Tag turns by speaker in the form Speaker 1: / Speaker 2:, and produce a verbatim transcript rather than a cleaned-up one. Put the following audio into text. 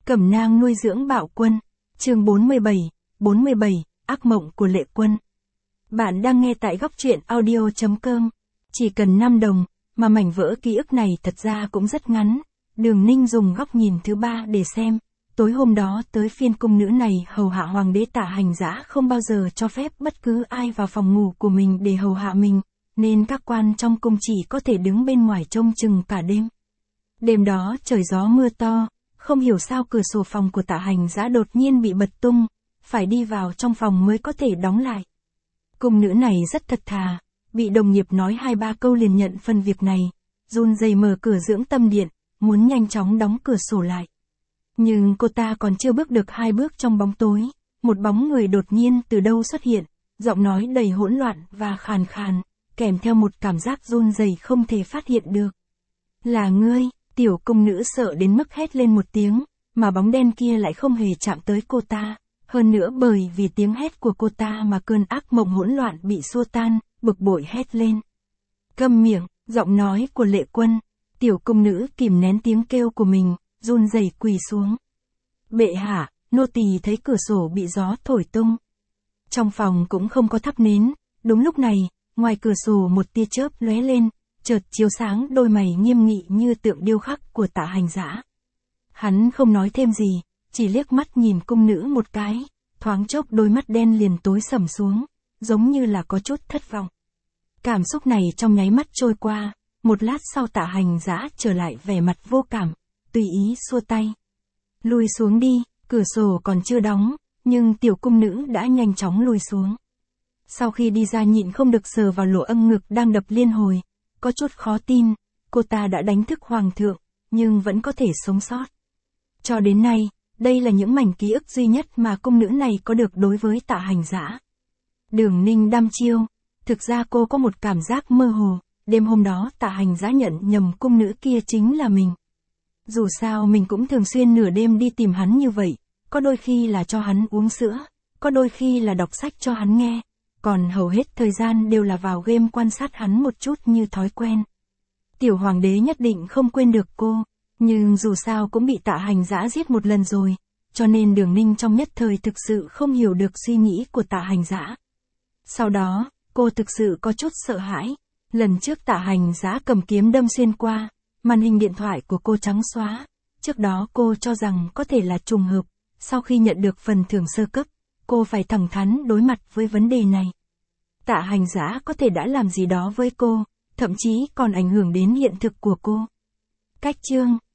Speaker 1: Cẩm nang nuôi dưỡng Bạo Quân, chương bốn mươi bảy, bốn mươi bảy, ác mộng của Lệ Quân. Bạn đang nghe tại góc truyện audio chấm com. Chỉ cần năm đồng, mà mảnh vỡ ký ức này thật ra cũng rất ngắn. Đường Ninh dùng góc nhìn thứ ba để xem. Tối hôm đó tới phiên cung nữ này hầu hạ hoàng đế Tạ Hành Dã không bao giờ cho phép bất cứ ai vào phòng ngủ của mình để hầu hạ mình, nên các quan trong cung chỉ có thể đứng bên ngoài trông chừng cả đêm. Đêm đó trời gió mưa to, không hiểu sao cửa sổ phòng của Tạ Hành Dã đột nhiên bị bật tung, phải đi vào trong phòng mới có thể đóng lại. Cung nữ này rất thật thà, bị đồng nghiệp nói hai ba câu liền nhận phần việc này, run rẩy mở cửa dưỡng tâm điện, muốn nhanh chóng đóng cửa sổ lại. Nhưng cô ta còn chưa bước được hai bước trong bóng tối, một bóng người đột nhiên từ đâu xuất hiện, giọng nói đầy hỗn loạn và khàn khàn, kèm theo một cảm giác run rẩy không thể phát hiện được. Là ngươi, tiểu cung nữ sợ đến mức hét lên một tiếng, mà bóng đen kia lại không hề chạm tới cô ta, hơn nữa bởi vì tiếng hét của cô ta mà cơn ác mộng hỗn loạn bị xua tan, bực bội hét lên. Câm miệng, giọng nói của Lệ Quân, tiểu cung nữ kìm nén tiếng kêu của mình, run rẩy quỳ xuống. Bệ hạ, nô tỳ thấy cửa sổ bị gió thổi tung. Trong phòng cũng không có thắp nến, đúng lúc này, ngoài cửa sổ một tia chớp lóe lên, chợt chiếu sáng đôi mày nghiêm nghị như tượng điêu khắc của Tạ Hành Dã. Hắn không nói thêm gì, chỉ liếc mắt nhìn cung nữ một cái, thoáng chốc đôi mắt đen liền tối sầm xuống, giống như là có chút thất vọng. Cảm xúc này trong nháy mắt trôi qua, một lát sau Tạ Hành Dã trở lại vẻ mặt vô cảm, tùy ý xua tay. Lùi xuống đi, cửa sổ còn chưa đóng, nhưng tiểu cung nữ đã nhanh chóng lùi xuống. Sau khi đi ra nhịn không được sờ vào lỗ âm ngực đang đập liên hồi, có chút khó tin, cô ta đã đánh thức hoàng thượng, nhưng vẫn có thể sống sót. Cho đến nay, đây là những mảnh ký ức duy nhất mà cung nữ này có được đối với Tạ Hành Dã. Đường Ninh đăm chiêu, thực ra cô có một cảm giác mơ hồ, đêm hôm đó Tạ Hành Dã nhận nhầm cung nữ kia chính là mình. Dù sao mình cũng thường xuyên nửa đêm đi tìm hắn như vậy, có đôi khi là cho hắn uống sữa, có đôi khi là đọc sách cho hắn nghe, còn hầu hết thời gian đều là vào game quan sát hắn một chút như thói quen. Tiểu hoàng đế nhất định không quên được cô, nhưng dù sao cũng bị Tạ Hành Dã giết một lần rồi, cho nên Đường Ninh trong nhất thời thực sự không hiểu được suy nghĩ của Tạ Hành Dã. Sau đó, cô thực sự có chút sợ hãi, lần trước Tạ Hành Dã cầm kiếm đâm xuyên qua, màn hình điện thoại của cô trắng xóa, trước đó cô cho rằng có thể là trùng hợp, sau khi nhận được phần thưởng sơ cấp, cô phải thẳng thắn đối mặt với vấn đề này. Tạ Hành Dã có thể đã làm gì đó với cô, thậm chí còn ảnh hưởng đến hiện thực của cô. Cách chương